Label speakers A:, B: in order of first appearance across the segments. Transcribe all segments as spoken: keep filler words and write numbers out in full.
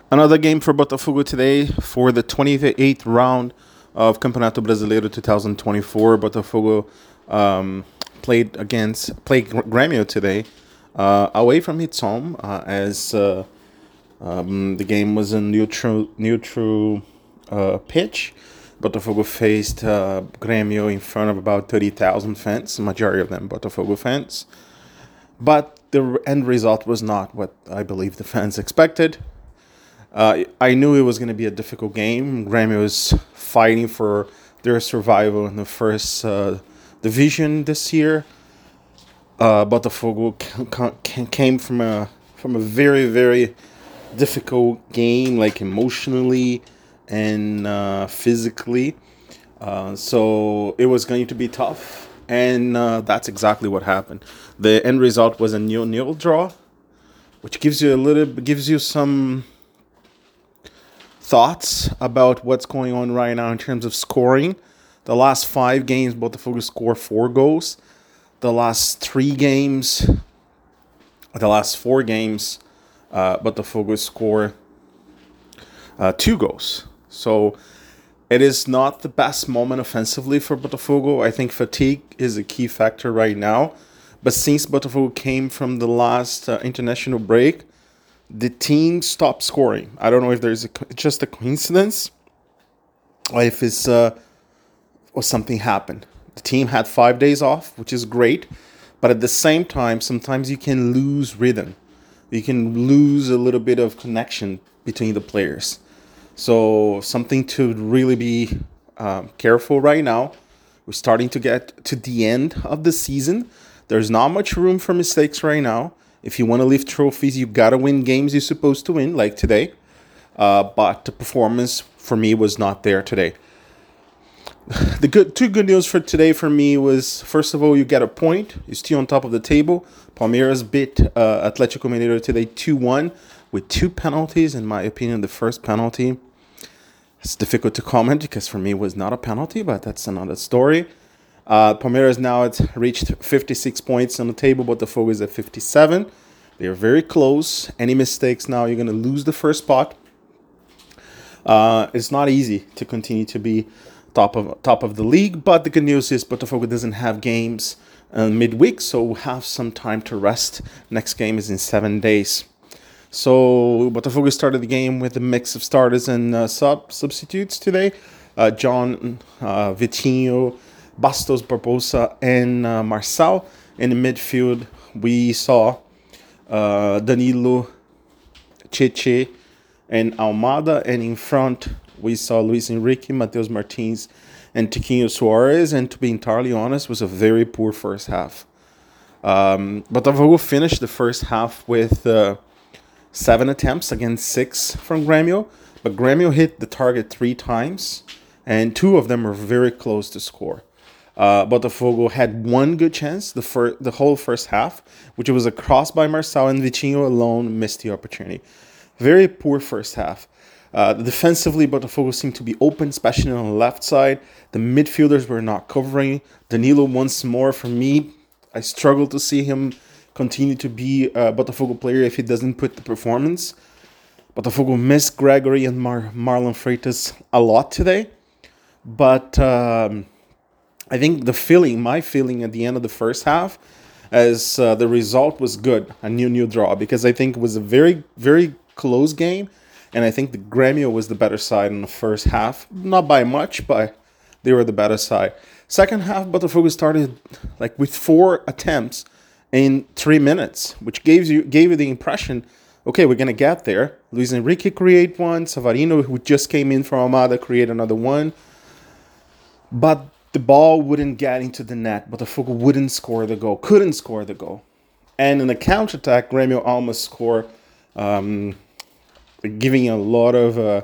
A: Another game for Botafogo today for the twenty-eighth round of Campeonato Brasileiro twenty twenty-four. Botafogo um, played against played Grêmio today uh, away from its home uh, as uh, um, the game was a neutral neutral uh, pitch. Botafogo faced uh, Grêmio in front of about thirty thousand fans, the majority of them Botafogo fans. But the end result was not what I believe the fans expected. Uh, I knew it was going to be a difficult game. Grêmio was fighting for their survival in the first uh, division this year. Uh, Botafogo c- c- came from a from a very very difficult game, like emotionally and uh, physically. Uh, so it was going to be tough, and uh, that's exactly what happened. The end result was a nil-nil draw, which gives you a little gives you some thoughts about what's going on right now in terms of scoring. The last five games, Botafogo scored four goals. The last three games, the last four games, uh, Botafogo scored uh, two goals. So it is not the best moment offensively for Botafogo. I think fatigue is a key factor right now. But since Botafogo came from the last uh, international break, the team stopped scoring. I don't know if there's a, just a coincidence or if it's uh, or something happened. The team had five days off, which is great, but at the same time, sometimes you can lose rhythm. You can lose a little bit of connection between the players. So something to really be um, careful right now. We're starting to get to the end of the season. There's not much room for mistakes right now. If you want to lift trophies, you got to win games you're supposed to win, like today. Uh, but the performance for me was not there today. The good two good news for today for me was, first of all, you get a point. You're still on top of the table. Palmeiras beat uh, Atlético Mineiro today two one with two penalties. In my opinion, the first penalty, it's difficult to comment because for me it was not a penalty, but that's another story. Uh, Palmeiras now it's reached fifty-six points on the table, but the Botafogo is at fifty-seven. They are very close. Any mistakes now, you're going to lose the first spot. Uh, it's not easy to continue to be top of top of the league, but the good news is Botafogo doesn't have games uh, midweek, so we'll have some time to rest. Next game is in seven days. So Botafogo started the game with a mix of starters and uh, sub substitutes today. Uh, John, uh, Vitinho, Bastos, Barbosa, and uh, Marçal. In the midfield, we saw uh, Danilo, Cheche, and Almada. And in front, we saw Luis Henrique, Mateus Martins, and Tiquinho Suarez. And to be entirely honest, was a very poor first half. Um, Botafogo finished the first half with uh, seven attempts against six from Grêmio. But Grêmio hit the target three times, and two of them were very close to score. Uh, Botafogo had one good chance the fir- the whole first half, which was a cross by Marçal, and Vitinho alone missed the opportunity. Very poor first half. Uh, defensively, Botafogo seemed to be open, especially on the left side. The midfielders were not covering. Danilo once more, for me, I struggle to see him continue to be a Botafogo player if he doesn't put the performance. Botafogo missed Gregory and Mar- Marlon Freitas a lot today, but Um, I think the feeling, my feeling at the end of the first half, as uh, the result was good, a new-new draw, because I think it was a very, very close game, and I think the Grêmio was the better side in the first half. Not by much, but they were the better side. Second half, Botafogo started like with four attempts in three minutes, which gave you gave you the impression, okay, we're gonna get there. Luis Henrique create one, Savarino, who just came in from Almada, create another one, but the ball wouldn't get into the net. Botafogo wouldn't score the goal, couldn't score the goal. And in the counterattack, Grêmio almost scored, um, giving a lot of uh,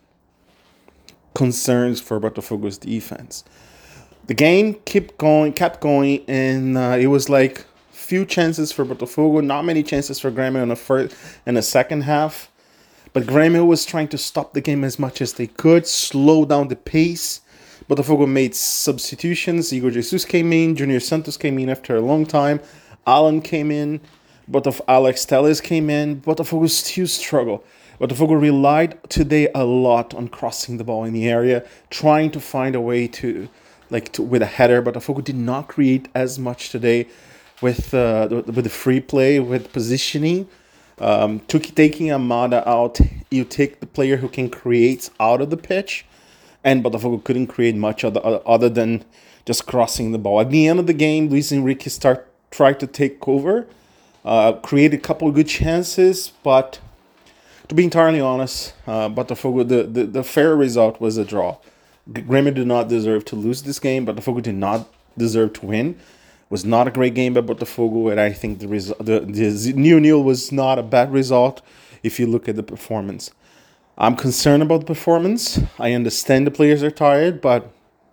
A: concerns for Botafogo's defense. The game kept going, kept going, and uh, it was like few chances for Botafogo, not many chances for Grêmio in the first in the second half. But Grêmio was trying to stop the game as much as they could, slow down the pace. Botafogo made substitutions. Igor Jesus came in. Junior Santos came in after a long time. Alan came in. Botafogo Alex Telles came in. Botafogo still struggle. Botafogo relied today a lot on crossing the ball in the area, trying to find a way to, like, to, with a header. Botafogo did not create as much today with uh, with the free play, with positioning. Um, took, taking Amada out, you take the player who can create out of the pitch, and Botafogo couldn't create much other, other than just crossing the ball. At the end of the game, Luis Enrique start tried to take over, uh, create a couple of good chances, but to be entirely honest, uh, Botafogo, the, the, the fair result was a draw. Grêmio did not deserve to lose this game, Botafogo did not deserve to win. Was not a great game by Botafogo, and I think the result, the, the nil-nil was not a bad result if you look at the performance. I'm concerned about the performance. I understand the players are tired, but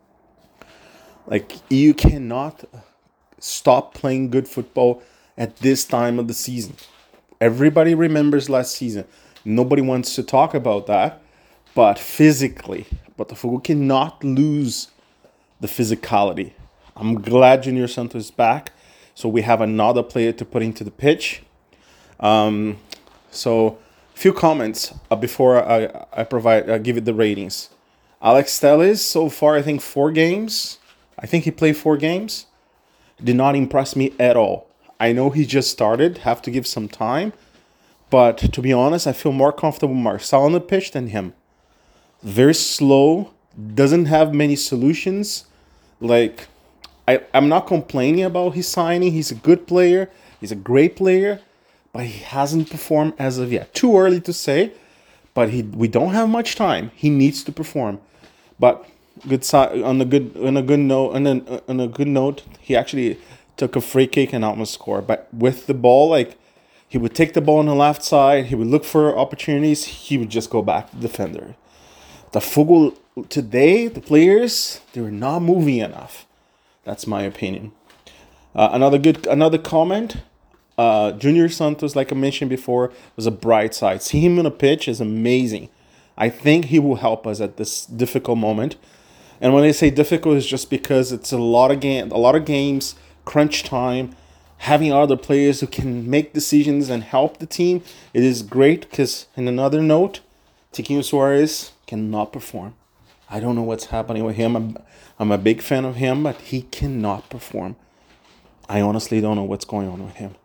A: like you cannot stop playing good football at this time of the season. Everybody remembers last season. Nobody wants to talk about that, but physically, Botafogo cannot lose the physicality. I'm glad Junior Santos is back, so we have another player to put into the pitch. Um, so, a few comments uh, before I, I provide uh, give it the ratings. Alex Telles, so far I think four games. I think he played four games. Did not impress me at all. I know he just started, have to give some time, but to be honest, I feel more comfortable with Marçal on the pitch than him. Very slow, doesn't have many solutions, like. I, I'm not complaining about his signing. He's a good player. He's a great player. But he hasn't performed as of yet. Too early to say. But he we don't have much time. He needs to perform. But good si- on a good on a good note on a, on a good note, he actually took a free kick and almost scored. But with the ball, like he would take the ball on the left side. He would look for opportunities. He would just go back to the defender. The Fogo today, the players, they were not moving enough. That's my opinion. Uh, another good, another comment. Uh, Junior Santos, like I mentioned before, was a bright side. See him on a pitch is amazing. I think he will help us at this difficult moment. And when I say difficult, it's just because it's a lot of game, a lot of games, crunch time. Having other players who can make decisions and help the team, it is great. Because in another note, Tiquinho Soares cannot perform. I don't know what's happening with him. I'm, I'm a big fan of him, but he cannot perform. I honestly don't know what's going on with him.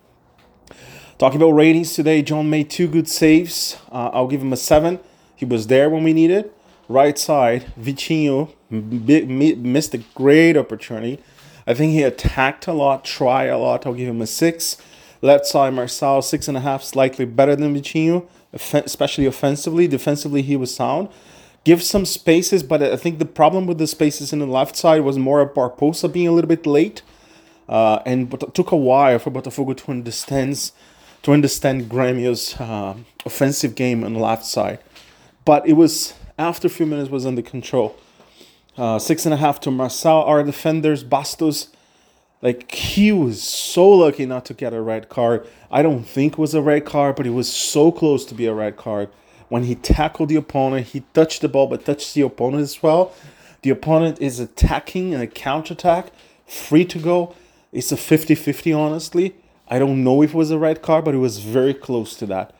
A: Talking about ratings today, John made two good saves. Uh, I'll give him a seven. He was there when we needed. Right side, Vitinho missed a great opportunity. I think he attacked a lot, tried a lot. I'll give him a six. Left side, Marçal, six and a half, slightly better than Vitinho, especially offensively. Defensively, he was sound. Give some spaces, but I think the problem with the spaces in the left side was more of Barbosa being a little bit late, uh, and but it took a while for Botafogo to understand to understand Grêmio's uh, offensive game on the left side. But it was after a few minutes was under control. Uh, six and a half to Marçal. Our defenders, Bastos, like he was so lucky not to get a red card. I don't think it was a red card, but it was so close to be a red card. When he tackled the opponent, he touched the ball, but touched the opponent as well. The opponent is attacking in a counterattack, free to go. It's a fifty-fifty, honestly. I don't know if it was a red card, but it was very close to that.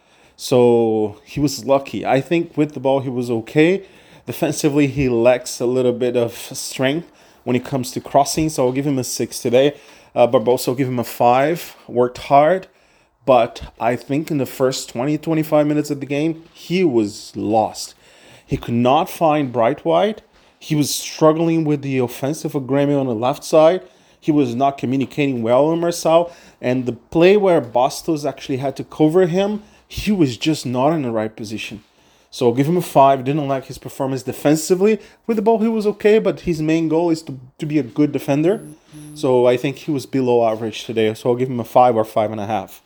A: So he was lucky. I think with the ball, he was okay. Defensively, he lacks a little bit of strength when it comes to crossing, so I'll give him a six today. Uh, Barbosa, I'll give him a five. Worked hard. But I think in the first twenty, twenty-five minutes of the game, he was lost. He could not find Bright White. He was struggling with the offensive of Grêmio on the left side. He was not communicating well with Marçal. And the play where Bastos actually had to cover him, he was just not in the right position. So I'll give him a five. Didn't like his performance defensively. With the ball, he was okay, but his main goal is to, to be a good defender. Mm-hmm. So I think he was below average today. So I'll give him a five or five and a half.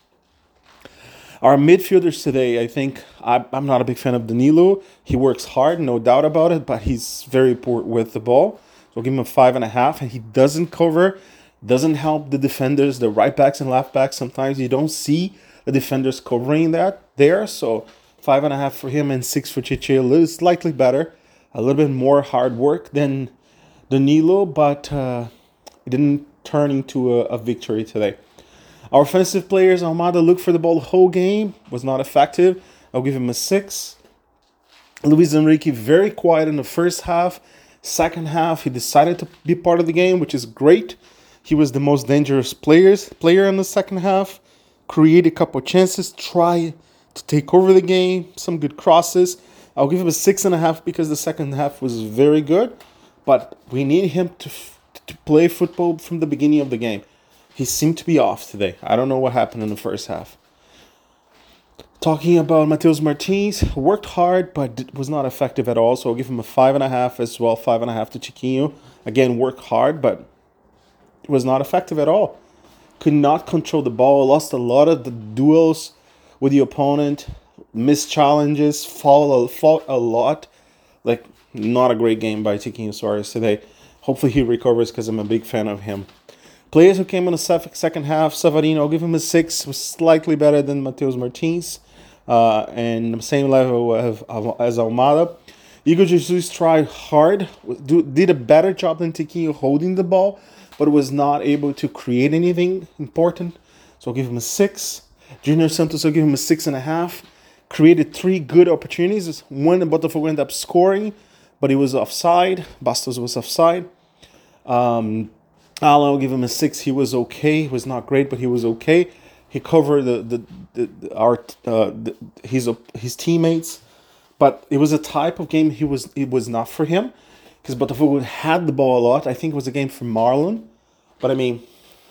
A: Our midfielders today, I think, I, I'm not a big fan of Danilo. He works hard, no doubt about it, but he's very poor with the ball. So I'll give him a five and a half. And he doesn't cover, doesn't help the defenders, the right backs and left backs. Sometimes you don't see the defenders covering that there. So five and a half for him and six for Chiche. A little slightly better, a little bit more hard work than Danilo, but uh, it didn't turn into a, a victory today. Our offensive players, Almada looked for the ball the whole game, was not effective. I'll give him a six. Luis Enrique, very quiet in the first half. Second half, he decided to be part of the game, which is great. He was the most dangerous players, player in the second half. Created a couple chances, try to take over the game, some good crosses. I'll give him a six and a half because the second half was very good. But we need him to, to play football from the beginning of the game. He seemed to be off today. I don't know what happened in the first half. Talking about Mateus Martins, worked hard, but was not effective at all. So I'll give him a five and a half as well. Five and a half to Chiquinho. Again, worked hard, but was not effective at all. Could not control the ball. Lost a lot of the duels with the opponent. Missed challenges. Fought a, fought a lot. Like, not a great game by Chiquinho Soares today. Hopefully he recovers because I'm a big fan of him. Players who came in the second half, Savarino, I'll give him a six. Was slightly better than Mateus Martins. Uh, and the same level of, of, as Almada. Igor Jesus tried hard, do, did a better job than Chiquinho holding the ball, but was not able to create anything important. So I'll give him a six. Junior Santos, I'll give him a six and a half. Created three good opportunities. One, the Botafogo ended up scoring, but he was offside. Bastos was offside. Um, Alan, I'll give him a six. He was okay. He was not great, but he was okay. He covered the the, the, the our uh, the, his his teammates, but it was a type of game he was it was not for him, because Botafogo had the ball a lot. I think it was a game for Marlon, but I mean,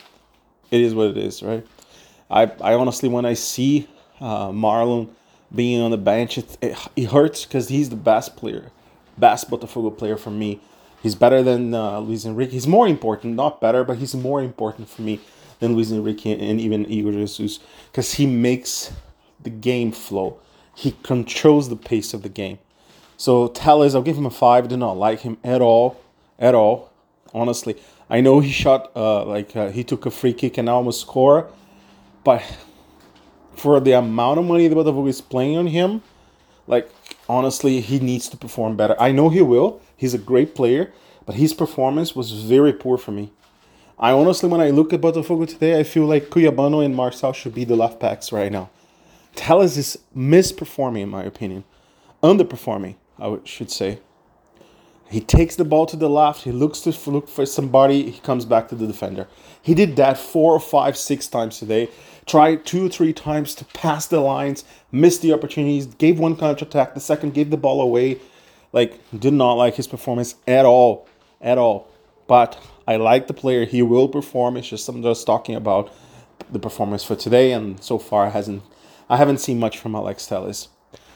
A: it is what it is, right? I I honestly, when I see uh, Marlon being on the bench, it it, it hurts because he's the best player, best Botafogo player for me. He's better than uh, Luis Enrique. He's more important, not better, but he's more important for me than Luis Enrique and even Igor Jesus, because he makes the game flow. He controls the pace of the game. So Telles, I'll give him a five. I do not like him at all, at all. Honestly, I know he shot uh, like uh, he took a free kick and almost scored, but for the amount of money the Botafogo is playing on him, like honestly, he needs to perform better. I know he will. He's a great player, but his performance was very poor for me. I honestly, when I look at Botafogo today, I feel like Cuiabano and Marçal should be the left backs right now. Telles is misperforming, in my opinion. Underperforming, I should say. He takes the ball to the left. He looks to look for somebody. He comes back to the defender. He did that four or five, six times today. Tried two or three times to pass the lines. Missed the opportunities. Gave one counterattack. The second gave the ball away. Like, did not like his performance at all. At all. But I like the player. He will perform. It's just I'm just talking about the performance for today. And so far, hasn't I haven't seen much from Alex Telles.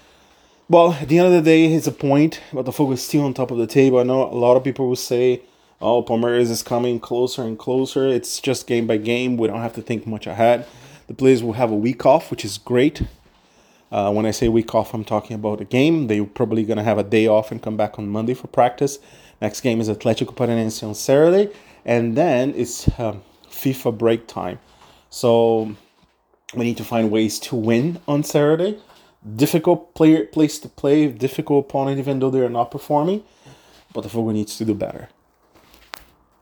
A: Well, at the end of the day, it's a point. Botafogo is still on top of the table. I know a lot of people will say, oh, Palmeiras is coming closer and closer. It's just game by game. We don't have to think much ahead. The players will have a week off, which is great. Uh, when I say week off, I'm talking about a game. They're probably going to have a day off and come back on Monday for practice. Next game is Atlético Paranaense on Saturday. And then it's um, FIFA break time. So we need to find ways to win on Saturday. Difficult player place to play, difficult opponent, even though they are not performing. Botafogo needs to do better.